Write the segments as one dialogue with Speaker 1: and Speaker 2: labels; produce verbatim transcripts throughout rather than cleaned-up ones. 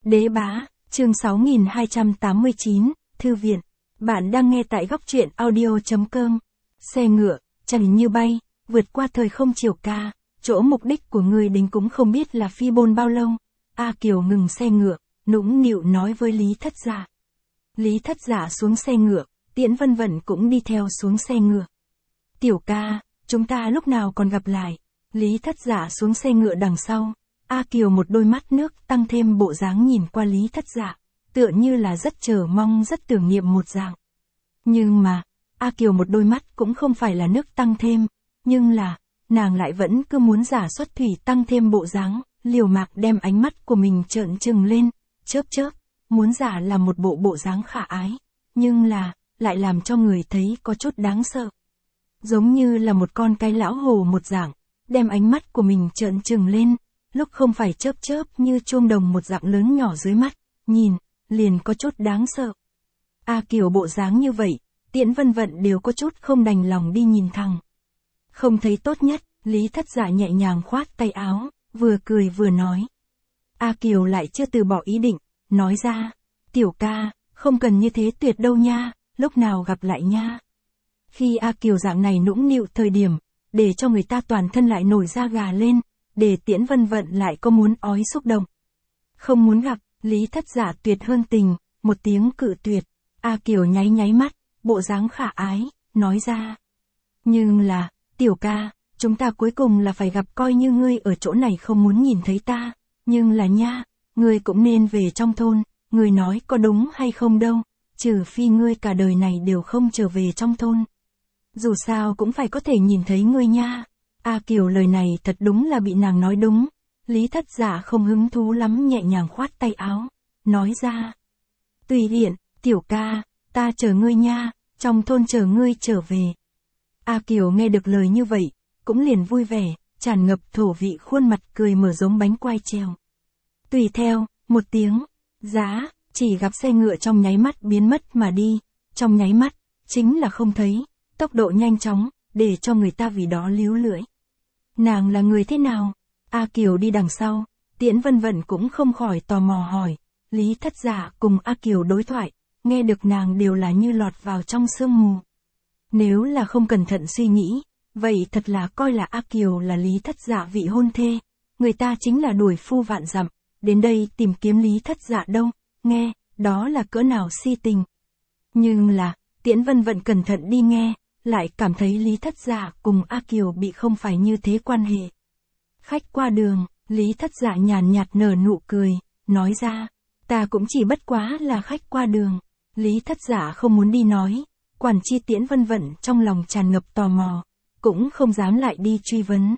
Speaker 1: Đế bá, chương sáu nghìn hai trăm tám mươi chín, Thư viện. Bạn đang nghe tại góc truyện audio.com. Xe ngựa, chạy như bay, vượt qua thời không chiều ca, chỗ mục đích của người đến cũng không biết là phi bôn bao lâu. A Kiều ngừng xe ngựa, nũng nịu nói với Lý Thất Dạ. Lý Thất Dạ xuống xe ngựa, Tiễn Vân Vận cũng đi theo xuống xe ngựa. Tiểu ca, chúng ta lúc nào còn gặp lại. Lý Thất Dạ xuống xe ngựa đằng sau. A Kiều một đôi mắt nước tăng thêm bộ dáng nhìn qua Lý Thất Dạ, tựa như là rất chờ mong rất tưởng niệm một dạng. Nhưng mà, A Kiều một đôi mắt cũng không phải là nước tăng thêm, nhưng là, nàng lại vẫn cứ muốn giả xuất thủy tăng thêm bộ dáng, liều mạc đem ánh mắt của mình trợn trừng lên, chớp chớp, muốn giả là một bộ bộ dáng khả ái, nhưng là, lại làm cho người thấy có chút đáng sợ. Giống như là một con cái lão hồ một dạng, đem ánh mắt của mình trợn trừng lên, lúc không phải chớp chớp như chuông đồng một dạng lớn nhỏ dưới mắt, nhìn, liền có chút đáng sợ. A Kiều bộ dáng như vậy, Tiễn Vân Vận đều có chút không đành lòng đi nhìn thẳng. Không thấy tốt nhất, Lý Thất Dạ nhẹ nhàng khoát tay áo, vừa cười vừa nói. A Kiều lại chưa từ bỏ ý định, nói ra, tiểu ca, không cần như thế tuyệt đâu nha, lúc nào gặp lại nha. Khi A Kiều dạng này nũng nịu thời điểm, để cho người ta toàn thân lại nổi da gà lên, để Tiễn Vân Vận lại có muốn ói xúc động. Không muốn gặp, Lý Thất Dạ tuyệt hơn tình, một tiếng cự tuyệt. A Kiều nháy nháy mắt, bộ dáng khả ái, nói ra. Nhưng là, tiểu ca, chúng ta cuối cùng là phải gặp, coi như ngươi ở chỗ này không muốn nhìn thấy ta, nhưng là nha, ngươi cũng nên về trong thôn, ngươi nói có đúng hay không đâu, trừ phi ngươi cả đời này đều không trở về trong thôn. Dù sao cũng phải có thể nhìn thấy ngươi nha. A Kiều lời này thật đúng là bị nàng nói đúng. Lý Thất Dạ không hứng thú lắm nhẹ nhàng khoát tay áo, nói ra. Tùy tiện, tiểu ca, ta chờ ngươi nha, trong thôn chờ ngươi trở về. A Kiều nghe được lời như vậy, cũng liền vui vẻ, tràn ngập thổ vị khuôn mặt cười mở giống bánh quai treo. Tùy theo, một tiếng, giá, chỉ gặp xe ngựa trong nháy mắt biến mất mà đi, trong nháy mắt, chính là không thấy, tốc độ nhanh chóng, để cho người ta vì đó líu lưỡi. Nàng là người thế nào? A Kiều đi đằng sau, Tiễn Vân Vận cũng không khỏi tò mò hỏi. Lý Thất Dạ cùng A Kiều đối thoại, nghe được nàng đều là như lọt vào trong sương mù. Nếu là không cẩn thận suy nghĩ, vậy thật là coi là A Kiều là Lý Thất Dạ vị hôn thê, người ta chính là đuổi phu vạn dặm, đến đây tìm kiếm Lý Thất Dạ đâu, nghe, đó là cỡ nào si tình. Nhưng là, Tiễn Vân Vận cẩn thận đi nghe, lại cảm thấy Lý Thất Dạ cùng A Kiều bị không phải như thế quan hệ. Khách qua đường, Lý Thất Dạ nhàn nhạt nở nụ cười, nói ra, ta cũng chỉ bất quá là khách qua đường. Lý Thất Dạ không muốn đi nói, quản chi Tiễn Vân Vận trong lòng tràn ngập tò mò, cũng không dám lại đi truy vấn.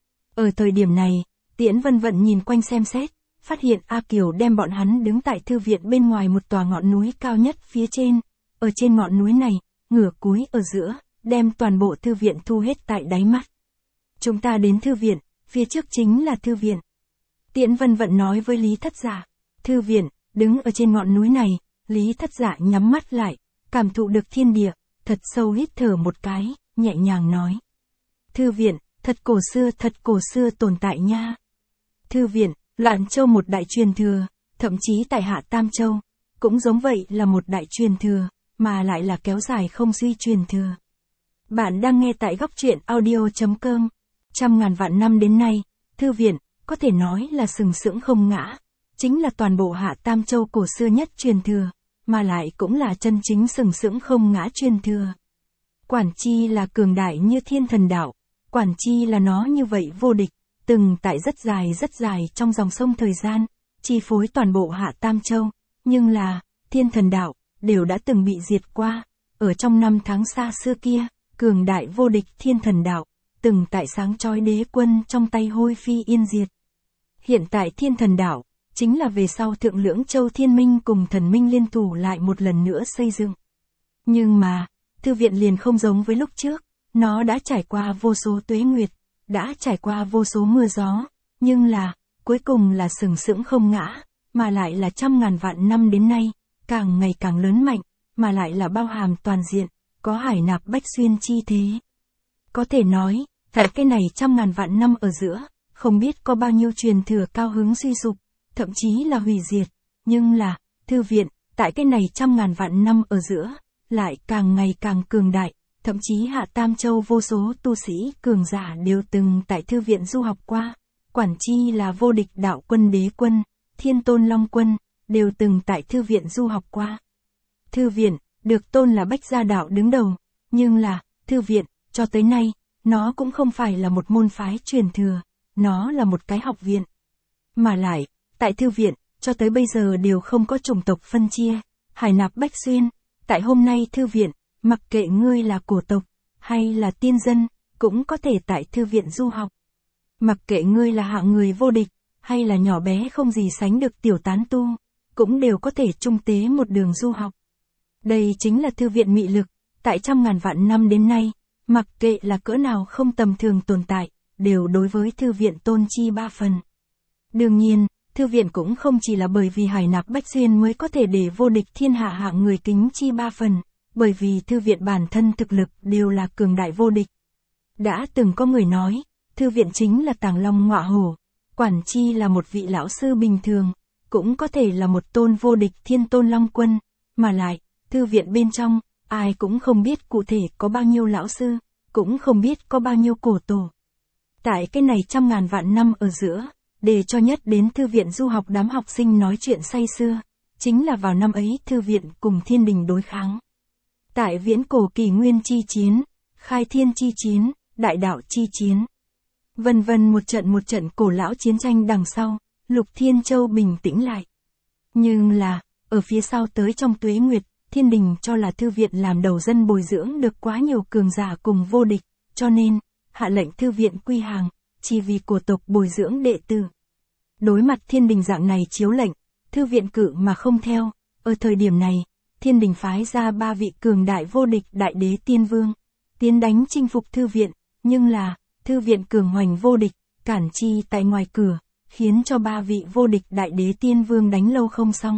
Speaker 1: Ở thời điểm này, Tiễn Vân Vận nhìn quanh xem xét, phát hiện A Kiều đem bọn hắn đứng tại thư viện bên ngoài một tòa ngọn núi cao nhất phía trên, ở trên ngọn núi này, ngửa cúi ở giữa, đem toàn bộ thư viện thu hết tại đáy mắt. Chúng ta đến thư viện, phía trước chính là thư viện. Tiễn Vân Vận nói với Lý Thất Dạ. Thư viện, đứng ở trên ngọn núi này, Lý Thất Dạ nhắm mắt lại, cảm thụ được thiên địa, thật sâu hít thở một cái, nhẹ nhàng nói. Thư viện, thật cổ xưa thật cổ xưa tồn tại nha. Thư viện, Loạn Châu một đại truyền thừa, thậm chí tại Hạ Tam Châu, cũng giống vậy là một đại truyền thừa, mà lại là kéo dài không suy truyền thừa. Bạn đang nghe tại góc truyện audio.com. Trăm ngàn vạn năm đến nay, thư viện, có thể nói là sừng sững không ngã, chính là toàn bộ Hạ Tam Châu cổ xưa nhất truyền thừa, mà lại cũng là chân chính sừng sững không ngã truyền thừa. Quản chi là cường đại như thiên thần đạo, quản chi là nó như vậy vô địch, từng tại rất dài rất dài trong dòng sông thời gian, chi phối toàn bộ Hạ Tam Châu, nhưng là, thiên thần đạo, đều đã từng bị diệt qua, ở trong năm tháng xa xưa kia, cường đại vô địch thiên thần đạo, từng tại sáng chói đế quân trong tay hôi phi yên diệt. Hiện tại thiên thần đạo, chính là về sau thượng lưỡng châu thiên minh cùng thần minh liên thủ lại một lần nữa xây dựng. Nhưng mà, thư viện liền không giống với lúc trước, nó đã trải qua vô số tuế nguyệt, đã trải qua vô số mưa gió, nhưng là, cuối cùng là sừng sững không ngã, mà lại là trăm ngàn vạn năm đến nay, càng ngày càng lớn mạnh, mà lại là bao hàm toàn diện, có hải nạp bách xuyên chi thế. Có thể nói, tại cái này trăm ngàn vạn năm ở giữa, không biết có bao nhiêu truyền thừa cao hứng suy sụp, thậm chí là hủy diệt, Nhưng là, thư viện, tại cái này trăm ngàn vạn năm ở giữa, lại càng ngày càng cường đại, thậm chí hạ Tam Châu vô số tu sĩ cường giả đều từng tại thư viện du học qua, quản chi là vô địch đạo quân đế quân, thiên tôn long quân, đều từng tại thư viện du học qua. Thư viện, được tôn là bách gia đạo đứng đầu, nhưng là, thư viện, cho tới nay, nó cũng không phải là một môn phái truyền thừa, nó là một cái học viện. Mà lại, tại thư viện, cho tới bây giờ đều không có chủng tộc phân chia, hải nạp bách xuyên, tại hôm nay thư viện, mặc kệ ngươi là cổ tộc, hay là tiên dân, cũng có thể tại thư viện du học. Mặc kệ ngươi là hạng người vô địch, hay là nhỏ bé không gì sánh được tiểu tán tu, cũng đều có thể trung tế một đường du học. Đây chính là thư viện mị lực, tại trăm ngàn vạn năm đến nay, mặc kệ là cỡ nào không tầm thường tồn tại, đều đối với thư viện tôn chi ba phần. Đương nhiên, thư viện cũng không chỉ là bởi vì hải nạp bách xuyên mới có thể để vô địch thiên hạ hạng người kính chi ba phần, bởi vì thư viện bản thân thực lực đều là cường đại vô địch. Đã từng có người nói, thư viện chính là tàng long ngọa hổ, quản chi là một vị lão sư bình thường, cũng có thể là một tôn vô địch thiên tôn long quân, mà lại, thư viện bên trong, ai cũng không biết cụ thể có bao nhiêu lão sư, cũng không biết có bao nhiêu cổ tổ. Tại cái này trăm ngàn vạn năm ở giữa, để cho nhất đến thư viện du học đám học sinh nói chuyện say sưa, chính là vào năm ấy thư viện cùng thiên đình đối kháng. Tại viễn cổ kỷ nguyên chi chiến, khai thiên chi chiến, đại đạo chi chiến. Vân vân một trận một trận cổ lão chiến tranh đằng sau, Lục Thiên Châu bình tĩnh lại. Nhưng là, ở phía sau tới trong tuế nguyệt, thiên đình cho là thư viện làm đầu dân bồi dưỡng được quá nhiều cường giả cùng vô địch, cho nên, hạ lệnh thư viện quy hàng, chỉ vì cổ tộc bồi dưỡng đệ tử. Đối mặt thiên đình dạng này chiếu lệnh, thư viện cự mà không theo, ở thời điểm này, thiên đình phái ra ba vị cường đại vô địch đại đế tiên vương, tiến đánh chinh phục thư viện, nhưng là, thư viện cường hoành vô địch, cản chi tại ngoài cửa, khiến cho ba vị vô địch đại đế tiên vương đánh lâu không xong.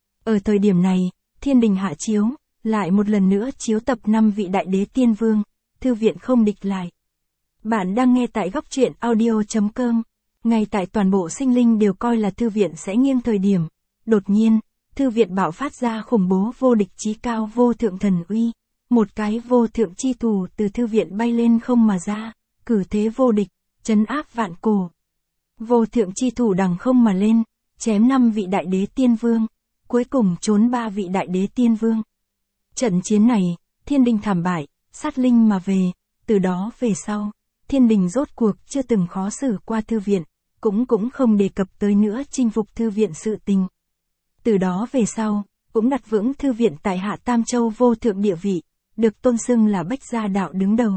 Speaker 1: Ở thời điểm này, thiên đình hạ chiếu, lại một lần nữa chiếu tập năm vị đại đế tiên vương, thư viện không địch lại. Bạn đang nghe tại góc truyện audio chấm com, ngay tại toàn bộ sinh linh đều coi là thư viện sẽ nghiêng thời điểm. Đột nhiên, thư viện bạo phát ra khủng bố vô địch chí cao vô thượng thần uy, một cái vô thượng chi thủ từ thư viện bay lên không mà ra, cử thế vô địch, trấn áp vạn cổ. Vô thượng chi thủ đằng không mà lên, chém năm vị đại đế tiên vương, cuối cùng trốn ba vị đại đế tiên vương. Trận chiến này, thiên đình thảm bại, sát linh mà về, từ đó về sau, thiên đình rốt cuộc chưa từng khó xử qua thư viện, cũng cũng không đề cập tới nữa chinh phục thư viện sự tình. Từ đó về sau, cũng đặt vững thư viện tại hạ Tam Châu vô thượng địa vị, được tôn xưng là bách gia đạo đứng đầu.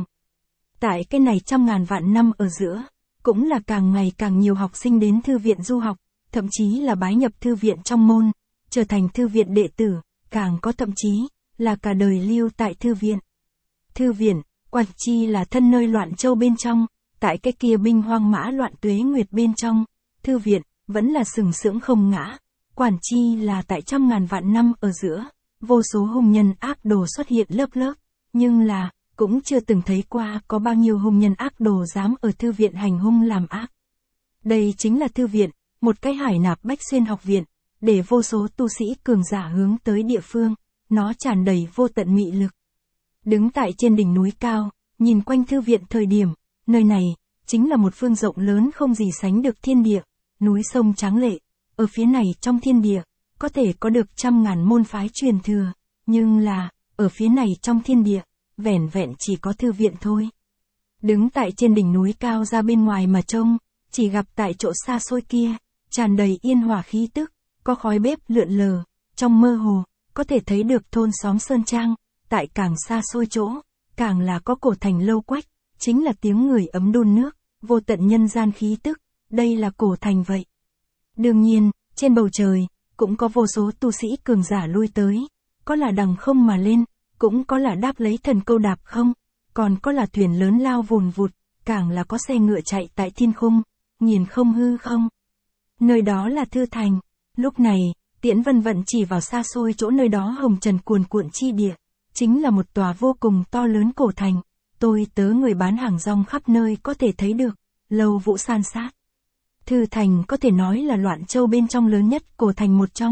Speaker 1: Tại cái này trăm ngàn vạn năm ở giữa, cũng là càng ngày càng nhiều học sinh đến thư viện du học, thậm chí là bái nhập thư viện trong môn, trở thành thư viện đệ tử, càng có thậm chí là cả đời lưu tại thư viện. Thư viện, quản chi là thân nơi loạn châu bên trong, tại cái kia binh hoang mã loạn tuế nguyệt bên trong, thư viện vẫn là sừng sững không ngã, quản chi là tại trăm ngàn vạn năm ở giữa, vô số hung nhân ác đồ xuất hiện lớp lớp, nhưng là, cũng chưa từng thấy qua có bao nhiêu hung nhân ác đồ dám ở thư viện hành hung làm ác. Đây chính là thư viện, một cái hải nạp bách xuyên học viện, để vô số tu sĩ cường giả hướng tới địa phương, nó tràn đầy vô tận mị lực. Đứng tại trên đỉnh núi cao, nhìn quanh thư viện thời điểm, nơi này, chính là một phương rộng lớn không gì sánh được thiên địa, núi sông tráng lệ, ở phía này trong thiên địa, có thể có được trăm ngàn môn phái truyền thừa, nhưng là, ở phía này trong thiên địa, vẻn vẹn chỉ có thư viện thôi. Đứng tại trên đỉnh núi cao ra bên ngoài mà trông, chỉ gặp tại chỗ xa xôi kia, tràn đầy yên hòa khí tức, có khói bếp lượn lờ, trong mơ hồ, có thể thấy được thôn xóm sơn trang, tại càng xa xôi chỗ, càng là có cổ thành lâu quách, chính là tiếng người ấm đun nước, vô tận nhân gian khí tức, đây là cổ thành vậy. Đương nhiên, trên bầu trời, cũng có vô số tu sĩ cường giả lui tới, có là đằng không mà lên, cũng có là đáp lấy thần câu đạp không, còn có là thuyền lớn lao vùn vụt, càng là có xe ngựa chạy tại thiên khung, nhìn không hư không. Nơi đó là thư thành, lúc này, Tiễn Vân vận chỉ vào xa xôi chỗ nơi đó hồng trần cuồn cuộn chi địa, chính là một tòa vô cùng to lớn cổ thành, tôi tớ người bán hàng rong khắp nơi có thể thấy được, lầu vũ san sát. Thư thành có thể nói là loạn châu bên trong lớn nhất cổ thành một trong,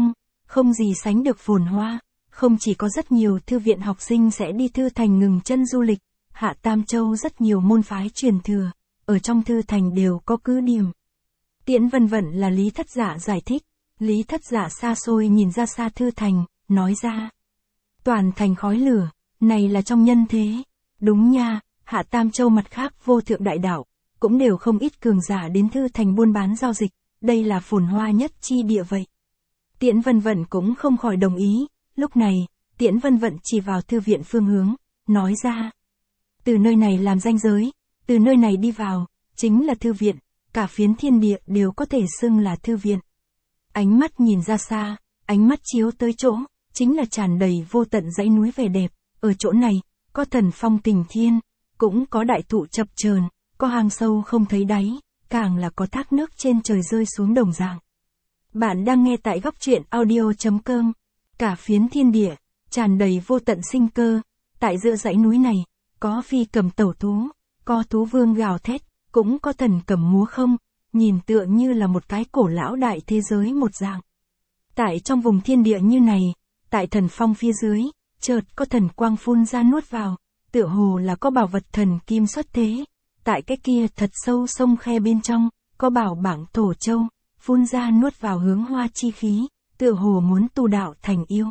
Speaker 1: không gì sánh được phồn hoa. Không chỉ có rất nhiều thư viện học sinh sẽ đi thư thành ngừng chân du lịch, Hạ Tam Châu rất nhiều môn phái truyền thừa, ở trong thư thành đều có cứ điểm. Tiễn Vân Vận là Lý Thất Dạ giải thích, Lý Thất Dạ xa xôi nhìn ra xa thư thành, nói ra. Toàn thành khói lửa, này là trong nhân thế. Đúng nha, Hạ Tam Châu mặt khác vô thượng đại đạo, cũng đều không ít cường giả đến thư thành buôn bán giao dịch, đây là phồn hoa nhất chi địa vậy. Tiễn Vân Vận cũng không khỏi đồng ý, lúc này, Tiễn Vân Vận chỉ vào thư viện phương hướng, nói ra. Từ nơi này làm ranh giới, từ nơi này đi vào, chính là thư viện, cả phiến thiên địa đều có thể xưng là thư viện. Ánh mắt nhìn ra xa, ánh mắt chiếu tới chỗ, chính là tràn đầy vô tận dãy núi vẻ đẹp, ở chỗ này, có thần phong kình thiên, cũng có đại thụ chập chờn, có hang sâu không thấy đáy, càng là có thác nước trên trời rơi xuống đồng dạng. Bạn đang nghe tại góc truyện audio chấm com, cả phiến thiên địa, tràn đầy vô tận sinh cơ, tại giữa dãy núi này, có phi cầm tẩu thú, có thú vương gào thét, cũng có thần cầm múa không, nhìn tựa như là một cái cổ lão đại thế giới một dạng. Tại trong vùng thiên địa như này, tại thần phong phía dưới, chợt có thần quang phun ra nuốt vào, tựa hồ là có bảo vật thần kim xuất thế. Tại cái kia thật sâu sông khe bên trong, có bảo bảng thổ châu, phun ra nuốt vào hướng hoa chi khí, tựa hồ muốn tu đạo thành yêu.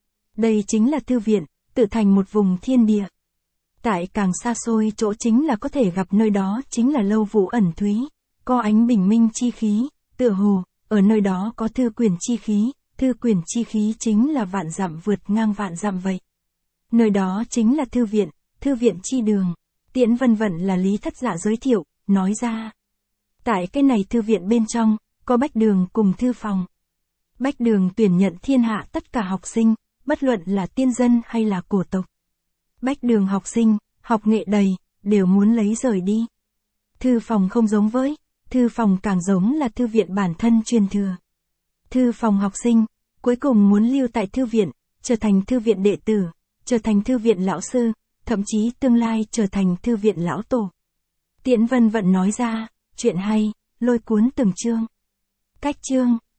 Speaker 1: Đây chính là thư viện, tự thành một vùng thiên địa. Tại càng xa xôi chỗ chính là có thể gặp nơi đó chính là lâu vũ ẩn thúy, có ánh bình minh chi khí, tựa hồ, ở nơi đó có thư quyền chi khí, thư quyền chi khí chính là vạn dặm vượt ngang vạn dặm vậy. Nơi đó chính là thư viện, thư viện chi đường. Tiễn Vân Vận là Lý Thất Dạ giới thiệu, nói ra. Tại cái này thư viện bên trong, có bách đường cùng thư phòng. Bách đường tuyển nhận thiên hạ tất cả học sinh, bất luận là tiên dân hay là cổ tộc. Bách đường học sinh, học nghệ đầy, đều muốn lấy rời đi. Thư phòng không giống với, thư phòng càng giống là thư viện bản thân truyền thừa. Thư phòng học sinh, cuối cùng muốn lưu tại thư viện, trở thành thư viện đệ tử, trở thành thư viện lão sư, thậm chí tương lai trở thành thư viện lão tổ. Tiễn Vân Vận nói ra, chuyện hay, lôi cuốn từng chương. Cách chương,